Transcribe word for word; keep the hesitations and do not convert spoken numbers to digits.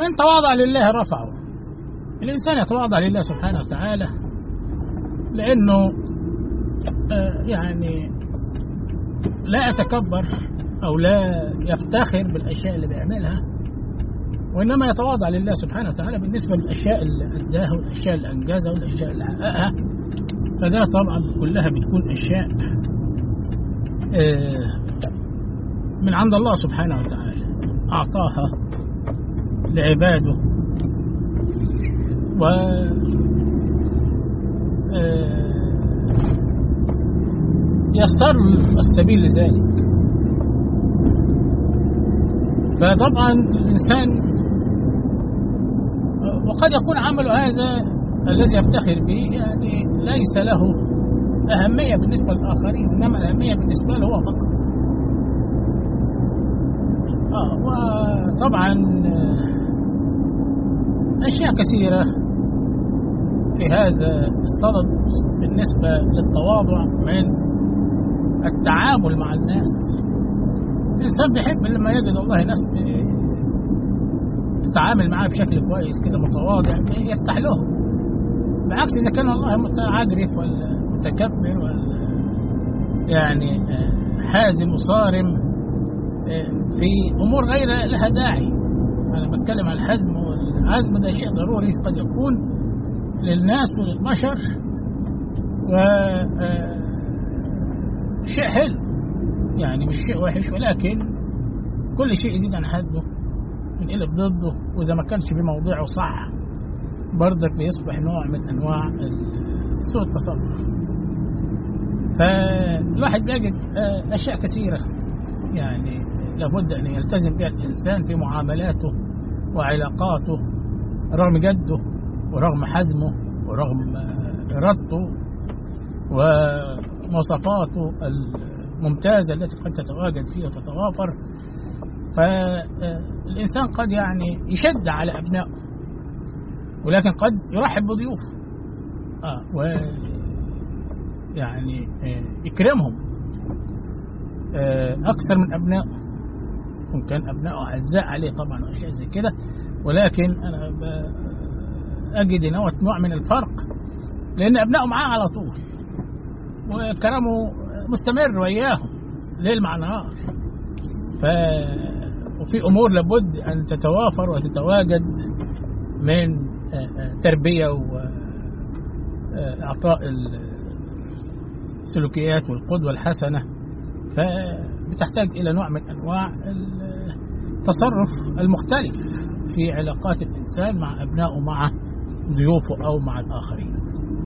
من تواضع لله رفعه. الإنسان يتواضع لله سبحانه وتعالى لأنه يعني لا يتكبر أو لا يفتخر بالأشياء اللي بيعملها، وإنما يتواضع لله سبحانه وتعالى بالنسبة للأشياء اللي أداها والأشياء اللي أنجزها والأشياء اللي حققها. فده طبعا كلها بتكون أشياء من عند الله سبحانه وتعالى أعطاها لعباده، و يسر السبيل لذلك. فطبعا الإنسان وقد يكون عمله هذا الذي يفتخر به يعني ليس له أهمية بالنسبة للآخرين، إنما الأهمية بالنسبة له هو فقط. آه وطبعا أشياء كثيرة في هذا الصدد بالنسبة للتواضع من التعامل مع الناس. الإنسان بيحب لما يجد والله ناس تتعامل معاه بشكل كويس كده متواضع يفتح له، بعكس إذا كان والله متعجرف ولا متكبر ولا يعني حازم وصارم في أمور غير لها داعي. أنا بتكلم عن الحزم، والعزم ده شيء ضروري قد يكون للناس وللبشر، و شيء حلو يعني مش شيء وحش، ولكن كل شيء يزيد عن حده ينقلب ضده، وإذا ما كانش في موضعه صح برضك بيصبح نوع من أنواع سوء التصرف. فالواحد بيجد أشياء كثيرة يعني لابد أن يلتزم بها الإنسان في معاملاته وعلاقاته، رغم جده ورغم حزمه ورغم إرادته ومواصفاته الممتازة التي قد تتواجد فيه وتتوافر. فالإنسان قد يعني يشد على أبنائه، ولكن قد يرحب بضيوفه آه ويعني يكرمهم آه أكثر من أبنائه. ممكن أبنائه أعزاء عليه طبعا وأشياء زي كده، ولكن أنا أجد نوع من الفرق، لأن أبنائه معاه على طول وكرمه مستمر وياهم ليل مع نهار. ف وفي أمور لابد أن تتوافر وتتواجد من تربية وإعطاء السلوكيات والقدوة الحسنة، فبتحتاج إلى نوع من أنواع التصرف المختلف في علاقات الإنسان مع أبنائه مع ضيوفه أو مع الآخرين.